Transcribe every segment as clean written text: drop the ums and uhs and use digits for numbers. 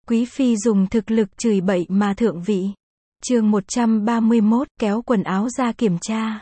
Quý phi dùng thực lực chửi bậy mà thượng vị. Chương 131, kéo quần áo ra kiểm tra.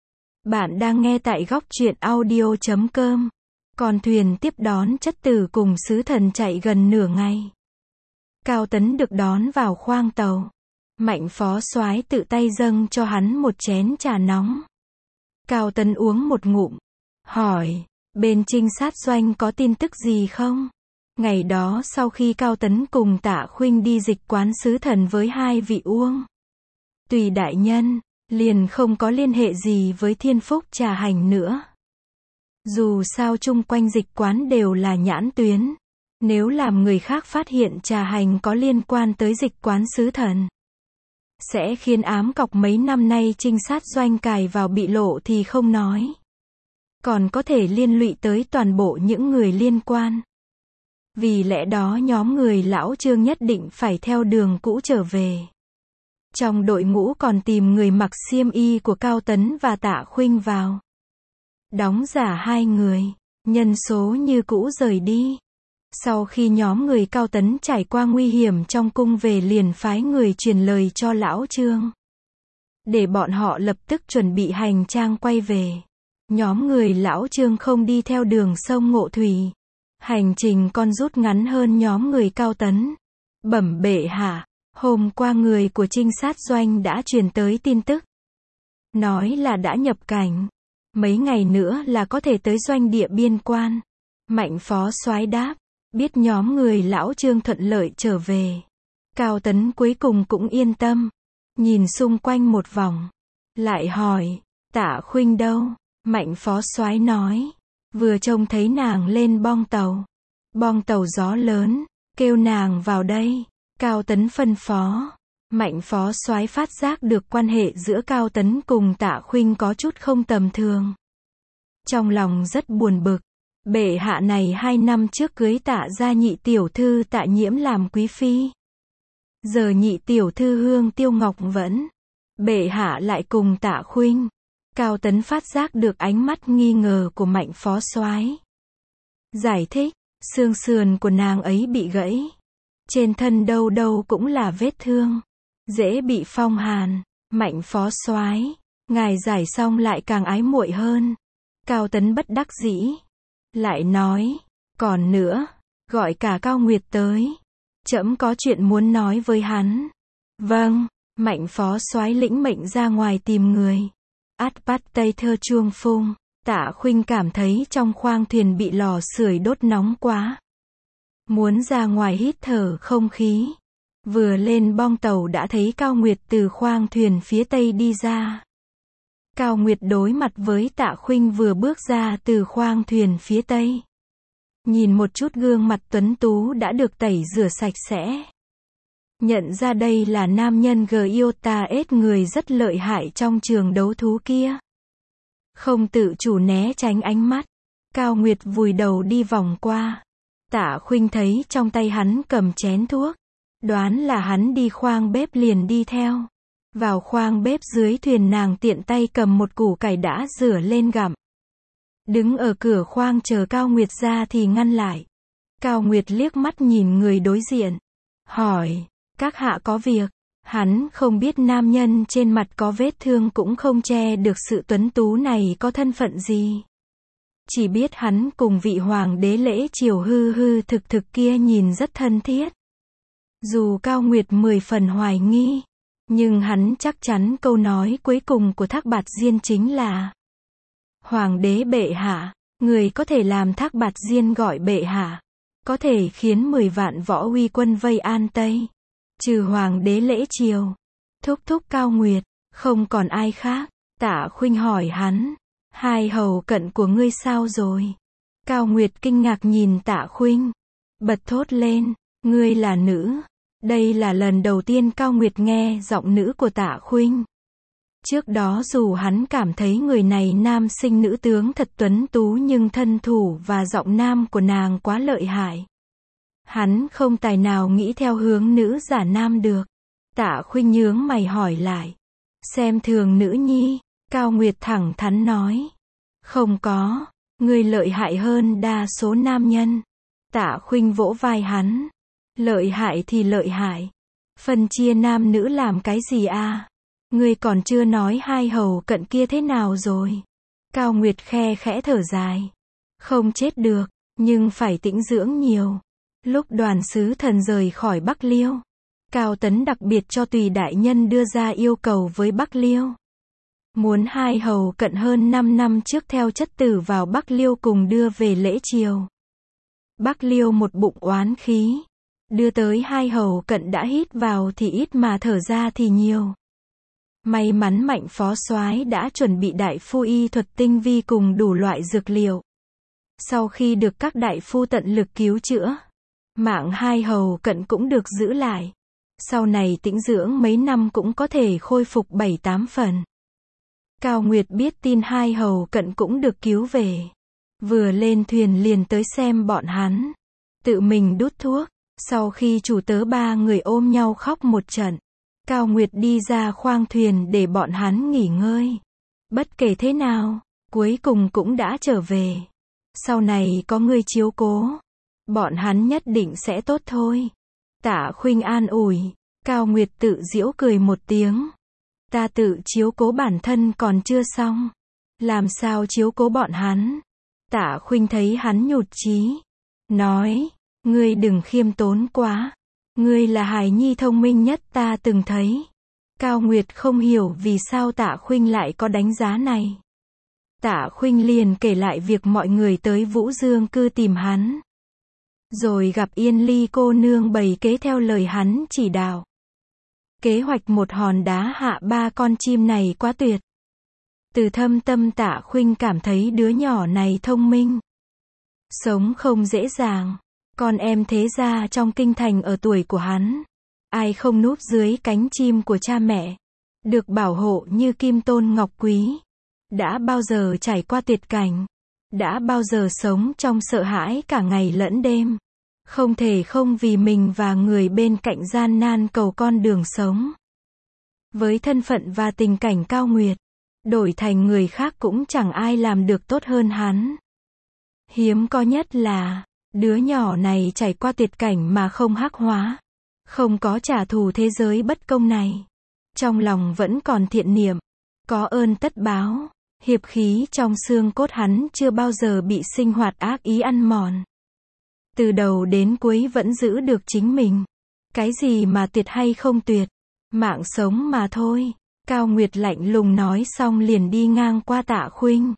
Bạn đang nghe tại góc truyện audio.com. Con thuyền tiếp đón chất tử cùng sứ thần chạy gần nửa ngày. Cao Tấn được đón vào khoang tàu. Mạnh phó soái tự tay dâng cho hắn một chén trà nóng. Cao Tấn uống một ngụm, hỏi, bên trinh sát doanh có tin tức gì không? Ngày đó sau khi Cao Tấn cùng Tạ Khuynh đi dịch quán sứ thần với hai vị Uông Tùy đại nhân, liền không có liên hệ gì với Thiên Phúc Trà Hành nữa. Dù sao chung quanh dịch quán đều là nhãn tuyến. Nếu làm người khác phát hiện Trà Hành có liên quan tới dịch quán sứ thần, sẽ khiến ám cọc mấy năm nay trinh sát doanh cài vào bị lộ thì không nói, còn có thể liên lụy tới toàn bộ những người liên quan. Vì lẽ đó nhóm người lão Trương nhất định phải theo đường cũ trở về. Trong đội ngũ còn tìm người mặc xiêm y của Cao Tấn và Tạ Khuynh vào. Đóng giả hai người, nhân số như cũ rời đi. Sau khi nhóm người Cao Tấn trải qua nguy hiểm trong cung về liền phái người truyền lời cho lão Trương, để bọn họ lập tức chuẩn bị hành trang quay về. Nhóm người lão Trương không đi theo đường sông Ngộ Thủy. Hành trình còn rút ngắn hơn nhóm người Cao Tấn. Bẩm bệ hạ, hôm qua người của trinh sát doanh đã truyền tới tin tức. Nói là đã nhập cảnh. Mấy ngày nữa là có thể tới doanh địa biên quan. Mạnh phó soái đáp. Biết nhóm người lão Trương thuận lợi trở về. Cao Tấn cuối cùng cũng yên tâm. Nhìn xung quanh một vòng. Lại hỏi, Tạ Khuynh đâu? Mạnh phó soái nói. Vừa trông thấy nàng lên bong tàu. Bong tàu gió lớn, kêu nàng vào đây. Cao Tấn phân phó. Mạnh phó soái phát giác được quan hệ giữa Cao Tấn cùng Tạ Khuynh có chút không tầm thường. Trong lòng rất buồn bực. Bệ hạ này 2 năm trước cưới Tạ gia nhị tiểu thư Tạ Nhiễm làm quý phi. Giờ nhị tiểu thư Hương Tiêu Ngọc vẫn. Bệ hạ lại cùng Tạ Khuynh. Cao Tấn phát giác được ánh mắt nghi ngờ của Mạnh phó soái. Giải thích, xương sườn của nàng ấy bị gãy. Trên thân đâu đâu cũng là vết thương. Dễ bị phong hàn. Mạnh phó soái, ngài giải xong lại càng ái muội hơn. Cao Tấn bất đắc dĩ. Lại nói, còn nữa, gọi cả Cao Nguyệt tới. Trẫm có chuyện muốn nói với hắn. Vâng, Mạnh phó soái lĩnh mệnh ra ngoài tìm người. Át bắt tây thơ chuông phung. Tạ Khuynh cảm thấy trong khoang thuyền bị lò sưởi đốt nóng quá. Muốn ra ngoài hít thở không khí. Vừa lên bong tàu đã thấy Cao Nguyệt từ khoang thuyền phía tây đi ra. Cao Nguyệt đối mặt với Tạ Khuynh vừa bước ra từ khoang thuyền phía tây. Nhìn một chút gương mặt tuấn tú đã được tẩy rửa sạch sẽ. Nhận ra đây là nam nhân Gyotaes, người rất lợi hại trong trường đấu thú kia. Không tự chủ né tránh ánh mắt. Cao Nguyệt vùi đầu đi vòng qua. Tạ Khuynh thấy trong tay hắn cầm chén thuốc. Đoán là hắn đi khoang bếp liền đi theo. Vào khoang bếp dưới thuyền nàng tiện tay cầm một củ cải đã rửa lên gặm. Đứng ở cửa khoang chờ Cao Nguyệt ra thì ngăn lại. Cao Nguyệt liếc mắt nhìn người đối diện. Hỏi, các hạ có việc. Hắn không biết nam nhân trên mặt có vết thương cũng không che được sự tuấn tú này có thân phận gì. Chỉ biết hắn cùng vị hoàng đế lễ triều hư hư thực thực kia nhìn rất thân thiết. Dù Cao Nguyệt 10 phần hoài nghi, nhưng hắn chắc chắn câu nói cuối cùng của Thác Bạt Diên chính là: Hoàng đế bệ hạ, người có thể làm Thác Bạt Diên gọi bệ hạ, có thể khiến 10 vạn võ uy quân vây An Tây. Trừ hoàng đế lễ triều, thúc thúc Cao Nguyệt, không còn ai khác. Tạ Khuynh hỏi hắn, hai hầu cận của ngươi sao rồi? Cao Nguyệt kinh ngạc nhìn Tạ Khuynh, bật thốt lên, ngươi là nữ. Đây là lần đầu tiên Cao Nguyệt nghe giọng nữ của Tạ Khuynh. Trước đó dù hắn cảm thấy người này nam sinh nữ tướng thật tuấn tú nhưng thân thủ và giọng nam của nàng quá lợi hại. Hắn không tài nào nghĩ theo hướng nữ giả nam được. Tạ Khuynh nhướng mày hỏi lại. Xem thường nữ nhi. Cao Nguyệt thẳng thắn nói. Không có, ngươi lợi hại hơn đa số nam nhân. Tạ Khuynh vỗ vai hắn. Lợi hại thì lợi hại. Phân chia nam nữ làm cái gì à? Ngươi còn chưa nói hai hầu cận kia thế nào rồi? Cao Nguyệt khe khẽ thở dài. Không chết được, nhưng phải tĩnh dưỡng nhiều. Lúc đoàn sứ thần rời khỏi Bắc Liêu, Cao Tấn đặc biệt cho Tùy đại nhân đưa ra yêu cầu với Bắc Liêu. Muốn hai hầu cận hơn 5 năm trước theo chất tử vào Bắc Liêu cùng đưa về lễ triều. Bắc Liêu một bụng oán khí. Đưa tới hai hầu cận đã hít vào thì ít mà thở ra thì nhiều. May mắn Mạnh phó soái đã chuẩn bị đại phu y thuật tinh vi cùng đủ loại dược liệu. Sau khi được các đại phu tận lực cứu chữa, mạng hai hầu cận cũng được giữ lại. Sau này tĩnh dưỡng mấy năm cũng có thể khôi phục 7-8 phần. Cao Nguyệt biết tin hai hầu cận cũng được cứu về. Vừa lên thuyền liền tới xem bọn hắn. Tự mình đút thuốc. Sau khi chủ tớ ba người ôm nhau khóc một trận, Cao Nguyệt đi ra khoang thuyền để bọn hắn nghỉ ngơi. Bất kể thế nào, cuối cùng cũng đã trở về. Sau này có người chiếu cố, bọn hắn nhất định sẽ tốt thôi. Tạ Khuynh an ủi. Cao Nguyệt tự giễu cười một tiếng. Ta tự chiếu cố bản thân còn chưa xong, làm sao chiếu cố bọn hắn? Tạ Khuynh thấy hắn nhụt chí, nói, ngươi đừng khiêm tốn quá. Ngươi là hài nhi thông minh nhất ta từng thấy. Cao Nguyệt không hiểu vì sao Tạ Khuynh lại có đánh giá này. Tạ Khuynh liền kể lại việc mọi người tới Vũ Dương cư tìm hắn. Rồi gặp Yên Ly cô nương bày kế theo lời hắn chỉ đạo. Kế hoạch một hòn đá hạ 3 con chim này quá tuyệt. Từ thâm tâm Tạ Khuynh cảm thấy đứa nhỏ này thông minh. Sống không dễ dàng. Con em thế gia trong kinh thành ở tuổi của hắn. Ai không núp dưới cánh chim của cha mẹ. Được bảo hộ như kim tôn ngọc quý. Đã bao giờ trải qua tuyệt cảnh. Đã bao giờ sống trong sợ hãi cả ngày lẫn đêm. Không thể không vì mình và người bên cạnh gian nan cầu con đường sống. Với thân phận và tình cảnh Cao Nguyệt, đổi thành người khác cũng chẳng ai làm được tốt hơn hắn. Hiếm có nhất là, đứa nhỏ này trải qua tuyệt cảnh mà không hắc hóa. Không có trả thù thế giới bất công này. Trong lòng vẫn còn thiện niệm. Có ơn tất báo. Hiệp khí trong xương cốt hắn chưa bao giờ bị sinh hoạt ác ý ăn mòn. Từ đầu đến cuối vẫn giữ được chính mình. Cái gì mà tuyệt hay không tuyệt? Mạng sống mà thôi. Cao Nguyệt lạnh lùng nói xong liền đi ngang qua Tạ Khuynh.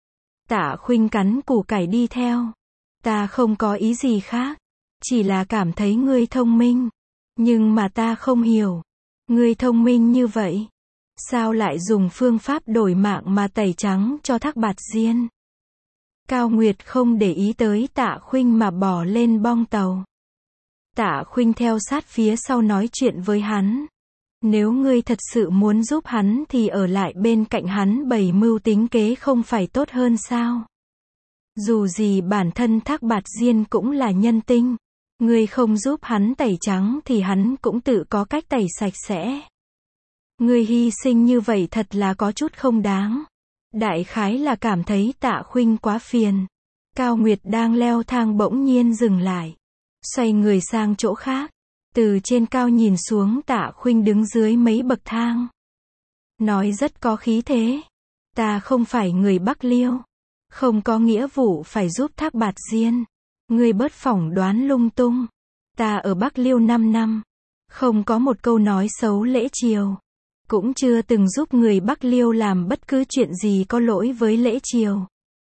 Tạ Khuynh cắn củ cải đi theo. Ta không có ý gì khác. Chỉ là cảm thấy ngươi thông minh. Nhưng mà ta không hiểu. Ngươi thông minh như vậy. Sao lại dùng phương pháp đổi mạng mà tẩy trắng cho Thác Bạt Diên? Cao Nguyệt không để ý tới Tạ Khuynh mà bỏ lên bong tàu. Tạ Khuynh theo sát phía sau nói chuyện với hắn. Nếu ngươi thật sự muốn giúp hắn thì ở lại bên cạnh hắn bày mưu tính kế không phải tốt hơn sao? Dù gì bản thân Thác Bạt Diên cũng là nhân tinh. Ngươi không giúp hắn tẩy trắng thì hắn cũng tự có cách tẩy sạch sẽ. Ngươi hy sinh như vậy thật là có chút không đáng. Đại khái là cảm thấy Tạ Khuynh quá phiền. Cao Nguyệt đang leo thang bỗng nhiên dừng lại. Xoay người sang chỗ khác. Từ trên cao nhìn xuống Tạ Khuynh đứng dưới mấy bậc thang. Nói rất có khí thế. Ta không phải người Bắc Liêu. Không có nghĩa vụ phải giúp Thác Bạt Diên. Ngươi bớt phỏng đoán lung tung. Ta ở Bắc Liêu 5 năm. Không có một câu nói xấu lễ triều. Cũng chưa từng giúp người Bắc Liêu làm bất cứ chuyện gì có lỗi với lễ triều.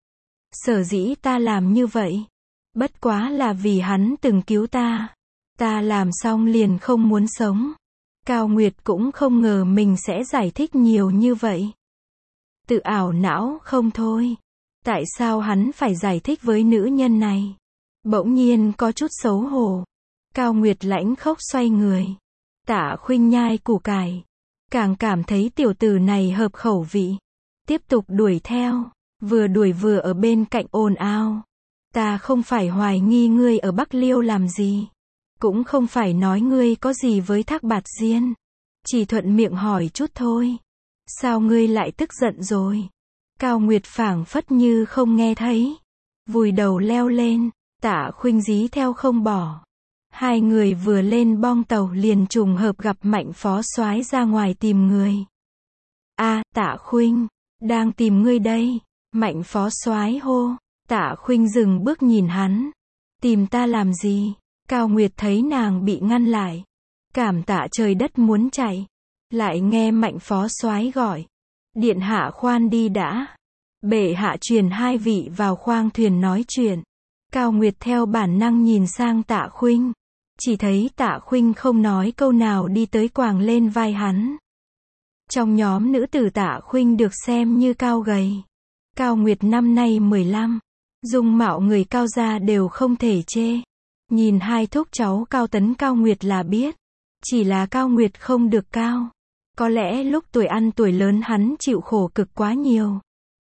Sở dĩ ta làm như vậy. Bất quá là vì hắn từng cứu ta. Ta làm xong liền không muốn sống. Cao Nguyệt cũng không ngờ mình sẽ giải thích nhiều như vậy. Tự ảo não không thôi. Tại sao hắn phải giải thích với nữ nhân này? Bỗng nhiên có chút xấu hổ. Cao Nguyệt lãnh khốc xoay người. Tạ Khuynh nhai củ cải. Càng cảm thấy tiểu tử này hợp khẩu vị. Tiếp tục đuổi theo. Vừa đuổi vừa ở bên cạnh ồn ào. Ta không phải hoài nghi ngươi ở Bắc Liêu làm gì. Cũng không phải nói ngươi có gì với Thác Bạt Diên. Chỉ thuận miệng hỏi chút thôi. Sao ngươi lại tức giận rồi? Cao Nguyệt phảng phất như không nghe thấy. Vùi đầu leo lên. Tạ Khuynh dí theo không bỏ. Hai người vừa lên bong tàu liền trùng hợp gặp Mạnh phó soái ra ngoài tìm người. A, Tạ Khuynh, đang tìm ngươi đây. Mạnh phó soái hô. Tạ Khuynh dừng bước nhìn hắn. Tìm ta làm gì? Cao Nguyệt thấy nàng bị ngăn lại. Cảm tạ trời đất muốn chạy. Lại nghe Mạnh phó soái gọi. Điện hạ khoan đi đã. Bệ hạ truyền hai vị vào khoang thuyền nói chuyện. Cao Nguyệt theo bản năng nhìn sang Tạ Khuynh. Chỉ thấy Tạ Khuynh không nói câu nào đi tới quàng lên vai hắn. Trong nhóm nữ tử Tạ Khuynh được xem như cao gầy. Cao Nguyệt năm nay 15. Dung mạo người Cao gia đều không thể chê. Nhìn hai thúc cháu Cao Tấn Cao Nguyệt là biết. Chỉ là Cao Nguyệt không được cao. Có lẽ lúc tuổi ăn tuổi lớn hắn chịu khổ cực quá nhiều.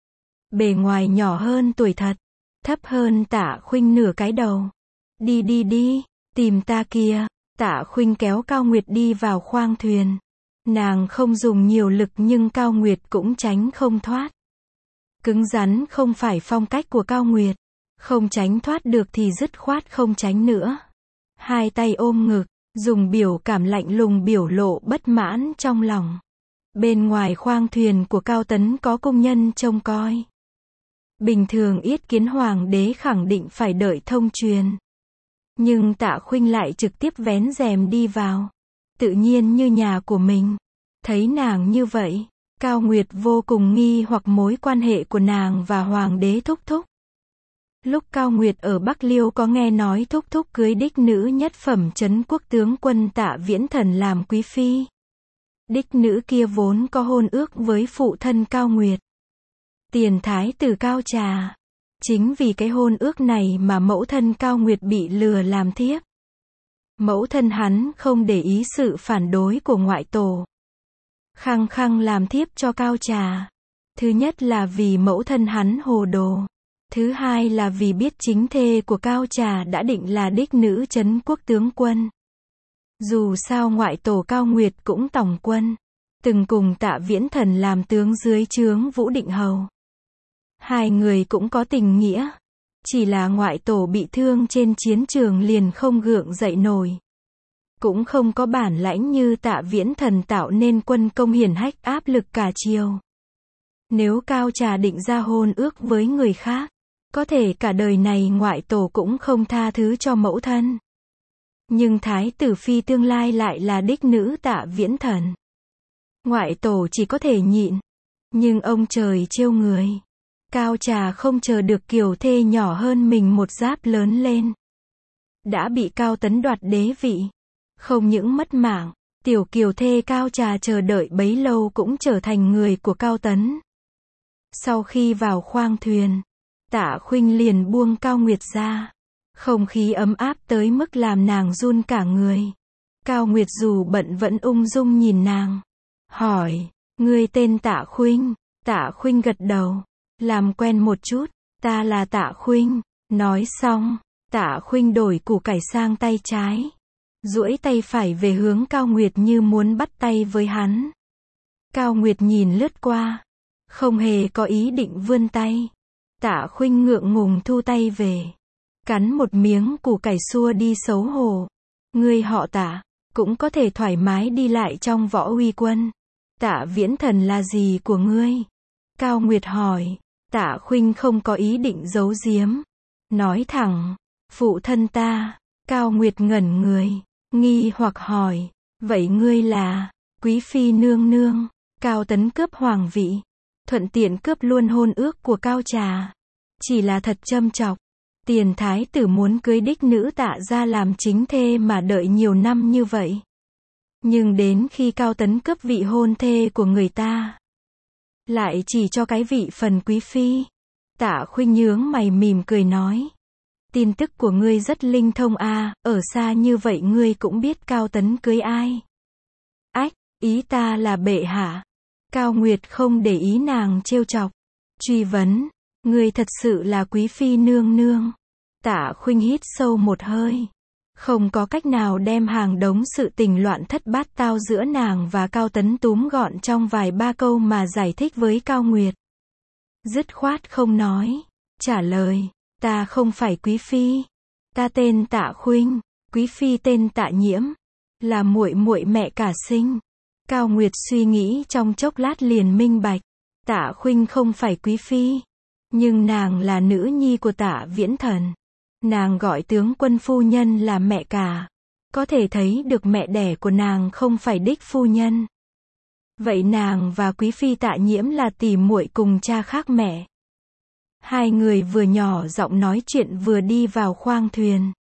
Bề ngoài nhỏ hơn tuổi thật. Thấp hơn Tạ Khuynh nửa cái đầu. Đi đi đi, tìm ta kìa. Tạ Khuynh kéo Cao Nguyệt đi vào khoang thuyền. Nàng không dùng nhiều lực nhưng Cao Nguyệt cũng tránh không thoát. Cứng rắn không phải phong cách của Cao Nguyệt. Không tránh thoát được thì dứt khoát không tránh nữa. Hai tay ôm ngực, dùng biểu cảm lạnh lùng biểu lộ bất mãn trong lòng. Bên ngoài khoang thuyền của Cao Tấn có công nhân trông coi. Bình thường yết kiến hoàng đế khẳng định phải đợi thông truyền. Nhưng Tạ Khuynh lại trực tiếp vén rèm đi vào. Tự nhiên như nhà của mình. Thấy nàng như vậy, Cao Nguyệt vô cùng nghi hoặc mối quan hệ của nàng và hoàng đế thúc thúc. Lúc Cao Nguyệt ở Bắc Liêu có nghe nói thúc thúc cưới đích nữ nhất phẩm trấn quốc tướng quân Tạ Viễn Thần làm quý phi. Đích nữ kia vốn có hôn ước với phụ thân Cao Nguyệt. Tiền thái tử Cao Trà. Chính vì cái hôn ước này mà mẫu thân Cao Nguyệt bị lừa làm thiếp. Mẫu thân hắn không để ý sự phản đối của ngoại tổ. Khăng khăng làm thiếp cho Cao Trà. Thứ nhất là vì mẫu thân hắn hồ đồ. Thứ hai là vì biết chính thê của Cao Trà đã định là đích nữ trấn quốc tướng quân. Dù sao ngoại tổ Cao Nguyệt cũng tổng quân. Từng cùng Tạ Viễn Thần làm tướng dưới trướng Vũ Định Hầu. Hai người cũng có tình nghĩa. Chỉ là ngoại tổ bị thương trên chiến trường liền không gượng dậy nổi. Cũng không có bản lãnh như Tạ Viễn Thần tạo nên quân công hiển hách áp lực cả triều. Nếu Cao Trà định ra hôn ước với người khác, có thể cả đời này ngoại tổ cũng không tha thứ cho mẫu thân. Nhưng thái tử phi tương lai lại là đích nữ Tạ Viễn Thần. Ngoại tổ chỉ có thể nhịn. Nhưng ông trời trêu người. Cao Trà không chờ được kiều thê nhỏ hơn mình một giáp lớn lên. Đã bị Cao Tấn đoạt đế vị. Không những mất mạng, tiểu kiều thê Cao Trà chờ đợi bấy lâu cũng trở thành người của Cao Tấn. Sau khi vào khoang thuyền, Tạ Khuynh liền buông Cao Nguyệt ra. Không khí ấm áp tới mức làm nàng run cả người. Cao Nguyệt dù bận vẫn ung dung nhìn nàng. Hỏi, ngươi tên Tạ Khuynh? Tạ Khuynh gật đầu. Làm quen một chút, ta là Tạ Khuynh. Nói xong, Tạ Khuynh đổi củ cải sang tay trái. Duỗi tay phải về hướng Cao Nguyệt như muốn bắt tay với hắn. Cao Nguyệt nhìn lướt qua. Không hề có ý định vươn tay. Tạ Khuynh ngượng ngùng thu tay về. Cắn một miếng củ cải xua đi xấu hổ. Ngươi họ Tạ, cũng có thể thoải mái đi lại trong võ uy quân. Tạ Viễn Thần là gì của ngươi? Cao Nguyệt hỏi. Tạ Khuynh không có ý định giấu giếm. Nói thẳng, phụ thân ta. Cao Nguyệt ngẩn người, nghi hoặc hỏi, vậy ngươi là quý phi nương nương? Cao Tấn cướp hoàng vị, thuận tiện cướp luôn hôn ước của Cao Trà. Chỉ là thật châm chọc. Tiền thái tử muốn cưới đích nữ Tạ ra làm chính thê mà đợi nhiều năm như vậy. Nhưng đến khi Cao Tấn cướp vị hôn thê của người ta, lại chỉ cho cái vị phần quý phi. Tạ Khuynh nhướng mày mỉm cười nói. Tin tức của ngươi rất linh thông a, ở xa như vậy ngươi cũng biết Cao Tấn cưới ai. Ách, ý ta là bệ hạ. Cao Nguyệt không để ý nàng trêu chọc. Truy vấn, ngươi thật sự là quý phi nương nương. Tạ Khuynh hít sâu một hơi. Không có cách nào đem hàng đống sự tình loạn thất bát tao giữa nàng và Cao Tấn túm gọn trong vài ba câu mà giải thích với Cao Nguyệt. Dứt khoát không nói. Trả lời, ta không phải quý phi. Ta tên Tạ Khuynh. Quý phi tên Tạ Nhiễm, là muội muội mẹ cả sinh. Cao Nguyệt suy nghĩ trong chốc lát liền minh bạch, Tạ Khuynh không phải quý phi, nhưng nàng là nữ nhi của Tạ Viễn Thần. Nàng gọi tướng quân phu nhân là mẹ cả, có thể thấy được mẹ đẻ của nàng không phải đích phu nhân. Vậy nàng và quý phi Tạ Nhiễm là tỷ muội cùng cha khác mẹ. Hai người vừa nhỏ giọng nói chuyện vừa đi vào khoang thuyền.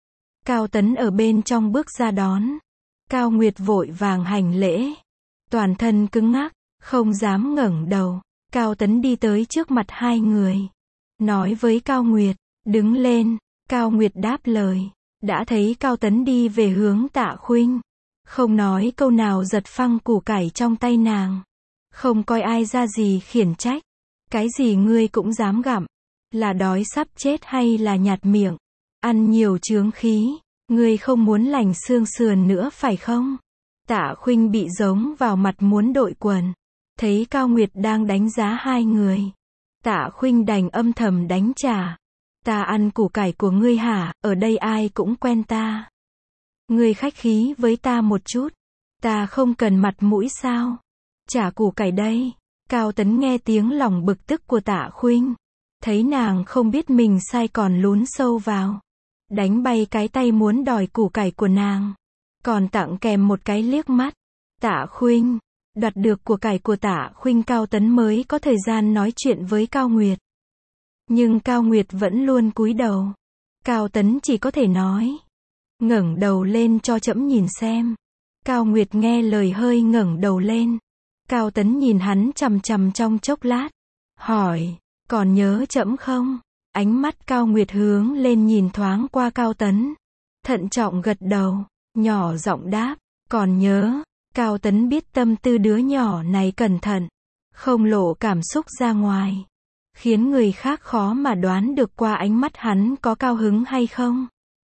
Cao Tấn ở bên trong bước ra đón. Cao Nguyệt vội vàng hành lễ, toàn thân cứng ngắc, không dám ngẩng đầu. Cao Tấn đi tới trước mặt hai người, nói với Cao Nguyệt, đứng lên. Cao Nguyệt đáp lời, đã thấy Cao Tấn đi về hướng Tạ Khuynh, không nói câu nào giật phăng củ cải trong tay nàng, không coi ai ra gì khiển trách, cái gì ngươi cũng dám gặm, là đói sắp chết hay là nhạt miệng, ăn nhiều chướng khí, ngươi không muốn lành xương sườn nữa phải không? Tạ Khuynh bị giống vào mặt muốn đội quần, thấy Cao Nguyệt đang đánh giá hai người, Tạ Khuynh đành âm thầm đánh trả. Ta ăn củ cải của ngươi hả, ở đây ai cũng quen ta. Ngươi khách khí với ta một chút, ta không cần mặt mũi sao? Trả củ cải đây. Cao Tấn nghe tiếng lòng bực tức của Tạ Khuynh, thấy nàng không biết mình sai còn lún sâu vào, đánh bay cái tay muốn đòi củ cải của nàng, còn tặng kèm một cái liếc mắt. Tạ Khuynh, đoạt được của cải của Tạ Khuynh, Cao Tấn mới có thời gian nói chuyện với Cao Nguyệt. Nhưng Cao Nguyệt vẫn luôn cúi đầu. Cao Tấn chỉ có thể nói, ngẩng đầu lên cho trẫm nhìn xem. Cao Nguyệt nghe lời hơi ngẩng đầu lên. Cao Tấn nhìn hắn chằm chằm trong chốc lát, hỏi, còn nhớ trẫm không? Ánh mắt Cao Nguyệt hướng lên nhìn thoáng qua Cao Tấn, thận trọng gật đầu, nhỏ giọng đáp, còn nhớ. Cao Tấn biết tâm tư đứa nhỏ này cẩn thận, không lộ cảm xúc ra ngoài, khiến người khác khó mà đoán được qua ánh mắt hắn có cao hứng hay không.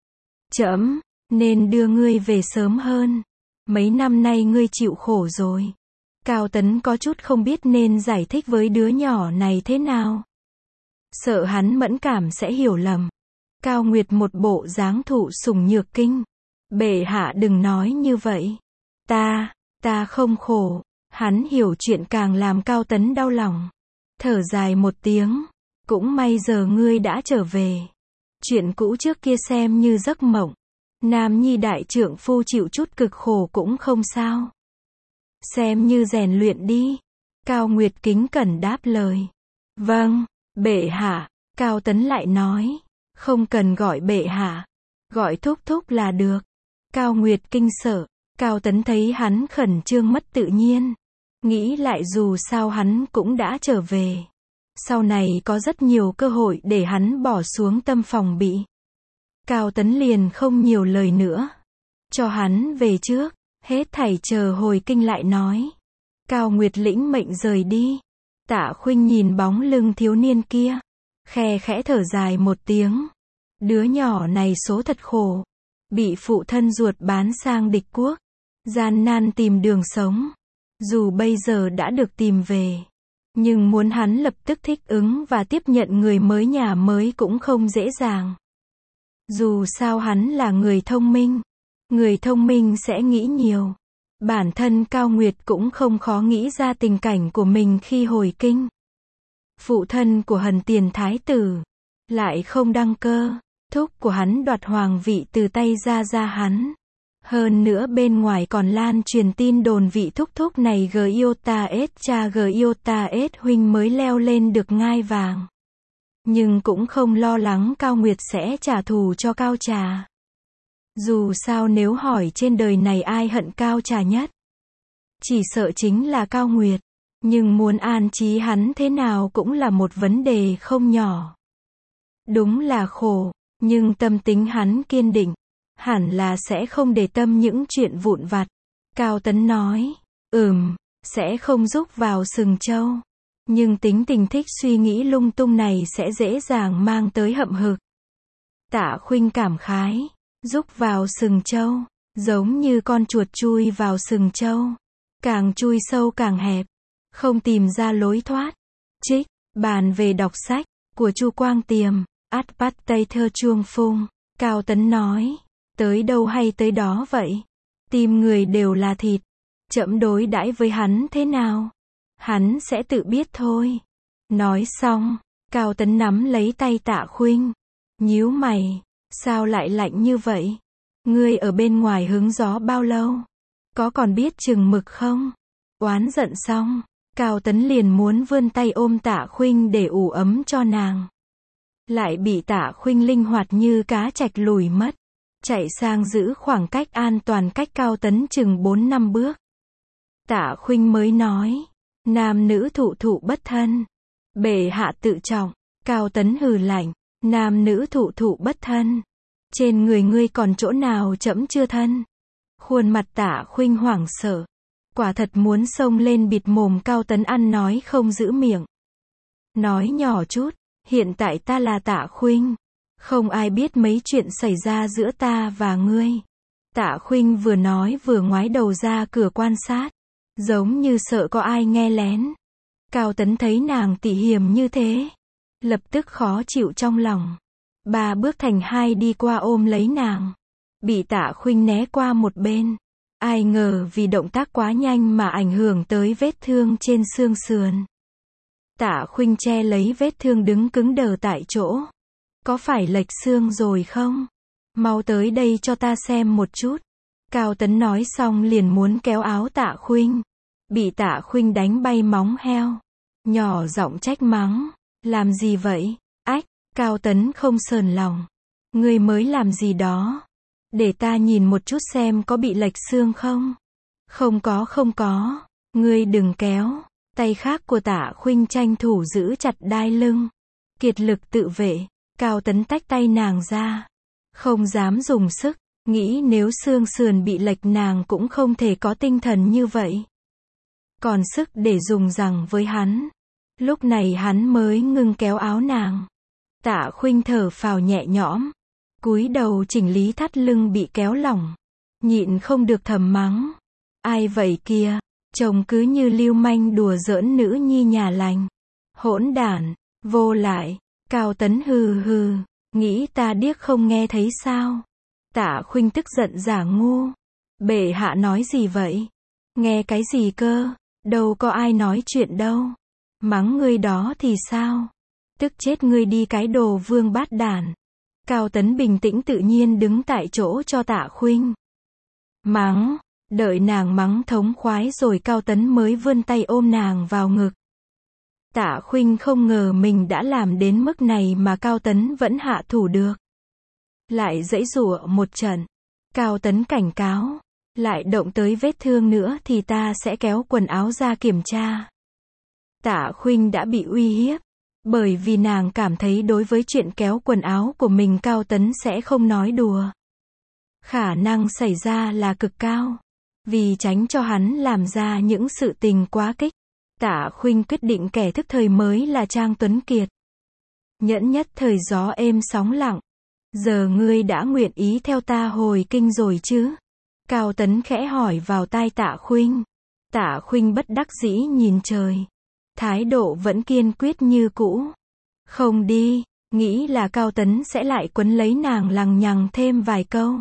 Trẫm nên đưa ngươi về sớm hơn. Mấy năm nay ngươi chịu khổ rồi. Cao Tấn có chút không biết nên giải thích với đứa nhỏ này thế nào. Sợ hắn mẫn cảm sẽ hiểu lầm. Cao Nguyệt một bộ dáng thụ sủng nhược kinh. Bệ hạ đừng nói như vậy. Ta không khổ. Hắn hiểu chuyện càng làm Cao Tấn đau lòng. Thở dài một tiếng, cũng may giờ ngươi đã trở về. Chuyện cũ trước kia xem như giấc mộng. Nam nhi đại trượng phu chịu chút cực khổ cũng không sao. Xem như rèn luyện đi. Cao Nguyệt kính cẩn đáp lời. Vâng, bệ hạ. Cao Tấn lại nói, không cần gọi bệ hạ, gọi thúc thúc là được. Cao Nguyệt kinh sợ. Cao Tấn thấy hắn khẩn trương mất tự nhiên, nghĩ lại dù sao hắn cũng đã trở về. Sau này có rất nhiều cơ hội để hắn bỏ xuống tâm phòng bị. Cao Tấn liền không nhiều lời nữa. Cho hắn về trước, hết thảy chờ hồi kinh lại nói. Cao Nguyệt lĩnh mệnh rời đi. Tạ Khuynh nhìn bóng lưng thiếu niên kia, khe khẽ thở dài một tiếng. Đứa nhỏ này số thật khổ. Bị phụ thân ruột bán sang địch quốc. Gian nan tìm đường sống. Dù bây giờ đã được tìm về, nhưng muốn hắn lập tức thích ứng và tiếp nhận người mới nhà mới cũng không dễ dàng. Dù sao hắn là người thông minh sẽ nghĩ nhiều. Bản thân Cao Nguyệt cũng không khó nghĩ ra tình cảnh của mình khi hồi kinh. Phụ thân của Hần Tiền Thái tử lại không đăng cơ, thúc của hắn đoạt hoàng vị từ tay gia hắn. Hơn nữa bên ngoài còn lan truyền tin đồn vị thúc thúc này Giotaes cha Giotaes huynh mới leo lên được ngai vàng. Nhưng cũng không lo lắng Cao Nguyệt sẽ trả thù cho Cao Trà. Dù sao nếu hỏi trên đời này ai hận Cao Trà nhất, chỉ sợ chính là Cao Nguyệt. Nhưng muốn an trí hắn thế nào cũng là một vấn đề không nhỏ. Đúng là khổ, nhưng tâm tính hắn kiên định. Hẳn là sẽ không để tâm những chuyện vụn vặt. Cao Tấn nói, sẽ không rúc vào sừng trâu. Nhưng tính tình thích suy nghĩ lung tung này sẽ dễ dàng mang tới hậm hực. Tạ Khuynh cảm khái, rúc vào sừng trâu, giống như con chuột chui vào sừng trâu. Càng chui sâu càng hẹp, không tìm ra lối thoát. Trích, bàn về đọc sách, của Chu Quang Tiềm, Át Bắt Tây Thơ Chuông Phung. Cao Tấn nói, Tới đâu hay tới đó vậy. Tim người đều là thịt. Trẫm đối đãi với hắn thế nào? Hắn sẽ tự biết thôi. Nói xong, Cao Tấn nắm lấy tay Tạ Khuynh. Nhíu mày, sao lại lạnh như vậy? Ngươi ở bên ngoài hứng gió bao lâu? Có còn biết chừng mực không? Oán giận xong, Cao Tấn liền muốn vươn tay ôm Tạ Khuynh để ủ ấm cho nàng. Lại bị Tạ Khuynh linh hoạt như cá trạch lùi mất. Chạy sang giữ khoảng cách an toàn cách Cao Tấn chừng 4-5 bước. Tạ Khuynh mới nói, nam nữ thụ thụ bất thân. Bệ hạ tự trọng. Cao Tấn hừ lạnh, nam nữ thụ thụ bất thân. Trên người ngươi còn chỗ nào trẫm chưa thân? Khuôn mặt Tạ Khuynh hoảng sợ. Quả thật muốn xông lên bịt mồm Cao Tấn ăn nói không giữ miệng. Nói nhỏ chút, hiện tại ta là Tạ Khuynh. Không ai biết mấy chuyện xảy ra giữa ta và ngươi. Tạ Khuynh vừa nói vừa ngoái đầu ra cửa quan sát. Giống như sợ có ai nghe lén. Cao Tấn thấy nàng tỉ hiềm như thế. Lập tức khó chịu trong lòng. 3 bước thành 2 đi qua ôm lấy nàng. Bị Tạ Khuynh né qua một bên. Ai ngờ vì động tác quá nhanh mà ảnh hưởng tới vết thương trên xương sườn. Tạ Khuynh che lấy vết thương đứng cứng đờ tại chỗ. Có phải lệch xương rồi không? Mau tới đây cho ta xem một chút. Cao Tấn nói xong liền muốn kéo áo Tạ Khuynh. Bị Tạ Khuynh đánh bay móng heo. Nhỏ giọng trách mắng. Làm gì vậy? Ách, Cao Tấn không sờn lòng. Ngươi mới làm gì đó? Để ta nhìn một chút xem có bị lệch xương không? Không có. Ngươi đừng kéo. Tay khác của Tạ Khuynh tranh thủ giữ chặt đai lưng. Kiệt lực tự vệ. Cao Tấn tách tay nàng ra. Không dám dùng sức. Nghĩ nếu xương sườn bị lệch nàng cũng không thể có tinh thần như vậy. Còn sức để dùng rằng với hắn. Lúc này hắn mới ngưng kéo áo nàng. Tạ Khuynh thở phào nhẹ nhõm. Cúi đầu chỉnh lý thắt lưng bị kéo lỏng. Nhịn không được thầm mắng. Ai vậy kia? Chồng cứ như lưu manh đùa giỡn nữ nhi nhà lành. Hỗn đản, vô lại. Cao Tấn hừ. Nghĩ ta điếc không nghe thấy sao? Tạ Khuynh tức giận giả ngu. Bệ hạ nói gì vậy? Nghe cái gì cơ? Đâu có ai nói chuyện đâu. Mắng ngươi đó thì sao? Tức chết ngươi đi cái đồ vương bát đản. Cao Tấn bình tĩnh tự nhiên đứng tại chỗ cho Tạ Khuynh. Mắng, đợi nàng mắng thống khoái rồi Cao Tấn mới vươn tay ôm nàng vào ngực. Tạ Khuynh không ngờ mình đã làm đến mức này mà Cao Tấn vẫn hạ thủ được. Lại giãy giụa một trận. Cao Tấn cảnh cáo. Lại động tới vết thương nữa thì ta sẽ kéo quần áo ra kiểm tra. Tạ Khuynh đã bị uy hiếp. Bởi vì nàng cảm thấy đối với chuyện kéo quần áo của mình Cao Tấn sẽ không nói đùa. Khả năng xảy ra là cực cao. Vì tránh cho hắn làm ra những sự tình quá kích. Tạ Khuynh quyết định kẻ thức thời mới là Trang Tuấn Kiệt. Nhẫn nhất thời gió êm sóng lặng. Giờ ngươi đã nguyện ý theo ta hồi kinh rồi chứ? Cao Tấn khẽ hỏi vào tai Tạ Khuynh. Tạ Khuynh bất đắc dĩ nhìn trời. Thái độ vẫn kiên quyết như cũ. Không đi, nghĩ là Cao Tấn sẽ lại quấn lấy nàng lằng nhằng thêm vài câu.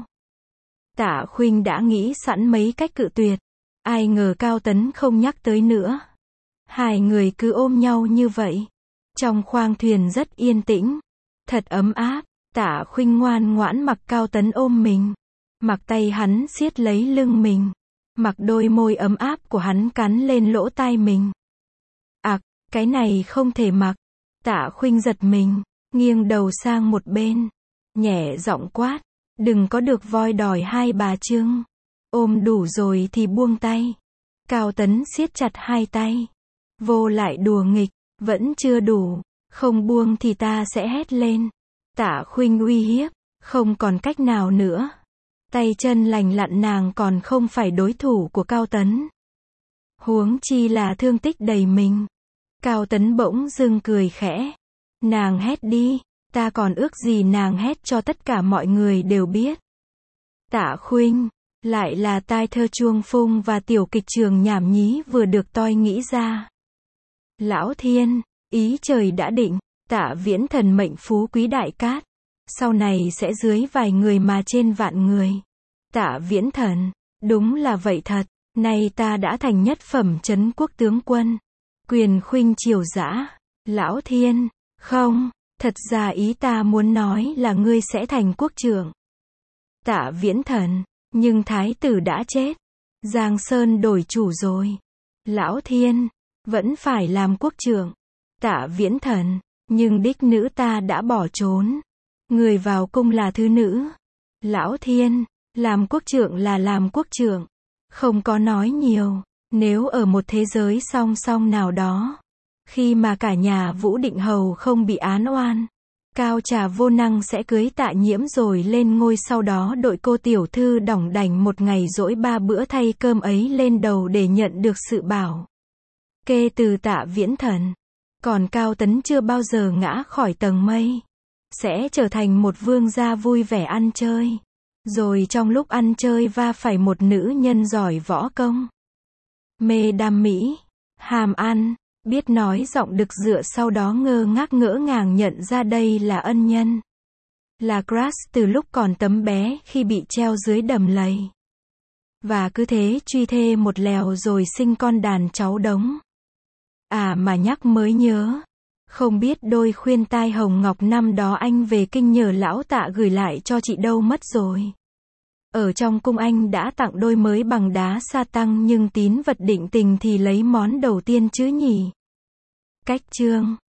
Tạ Khuynh đã nghĩ sẵn mấy cách cự tuyệt. Ai ngờ Cao Tấn không nhắc tới nữa. Hai người cứ ôm nhau như vậy. Trong khoang thuyền rất yên tĩnh. Thật ấm áp. Tạ Khuynh ngoan ngoãn mặc Cao Tấn ôm mình. Mặc tay hắn siết lấy lưng mình. Mặc đôi môi ấm áp của hắn cắn lên lỗ tai mình. Cái này không thể mặc. Tạ Khuynh giật mình. Nghiêng đầu sang một bên. Nhẹ giọng quát. Đừng có được voi đòi hai bà trưng. Ôm đủ rồi thì buông tay. Cao Tấn siết chặt hai tay. Vô lại đùa nghịch. Vẫn chưa đủ. Không buông thì ta sẽ hét lên. Tạ Khuynh uy hiếp. Không còn cách nào nữa. Tay chân lành lặn nàng còn không phải đối thủ của Cao Tấn. Huống chi là thương tích đầy mình. Cao Tấn bỗng dưng cười khẽ. Nàng hét đi. Ta còn ước gì nàng hét cho tất cả mọi người đều biết. Tạ Khuynh. Lại là tai thơ chuông phung và tiểu kịch trường nhảm nhí vừa được tôi nghĩ ra. Lão thiên. Ý trời đã định. Tạ Viễn Thần mệnh phú quý đại cát. sau này sẽ dưới vài người mà trên vạn người. Tạ Viễn Thần, đúng là vậy thật, nay ta đã thành nhất phẩm trấn quốc tướng quân. Quyền khuynh triều dã. Lão Thiên, không, thật ra ý ta muốn nói là ngươi sẽ thành quốc trưởng. Tạ Viễn Thần, nhưng thái tử đã chết. Giang Sơn đổi chủ rồi. Lão Thiên, vẫn phải làm quốc trưởng. Tạ Viễn Thần, nhưng đích nữ ta đã bỏ trốn. Người vào cung là thứ nữ. Lão Thiên, làm quốc trưởng là làm quốc trưởng. Không có nói nhiều. Nếu ở một thế giới song song nào đó, khi mà cả nhà Vũ Định Hầu không bị án oan, Cao Trà vô năng sẽ cưới Tạ Nhiễm rồi lên ngôi, sau đó đội cô tiểu thư đỏng đảnh một ngày dỗi 3 bữa thay cơm ấy lên đầu để nhận được sự bảo kê từ Tạ Viễn Thần. Còn Cao Tấn chưa bao giờ ngã khỏi tầng mây, sẽ trở thành một vương gia vui vẻ ăn chơi. Rồi trong lúc ăn chơi va phải một nữ nhân giỏi võ công, mê đam mỹ, hàm ăn, biết nói giọng đực dựa, sau đó ngơ ngàng nhận ra đây là ân nhân. Là Grace từ lúc còn tấm bé khi bị treo dưới đầm lầy. Và cứ thế truy thê một lèo rồi sinh con đàn cháu đống. À mà nhắc mới nhớ. Không biết đôi khuyên tai hồng ngọc năm đó anh về kinh nhờ lão Tạ gửi lại cho chị đâu mất rồi. Ở trong cung anh đã tặng đôi mới bằng đá sa tăng, nhưng tín vật định tình thì lấy món đầu tiên chứ nhỉ. Cách chương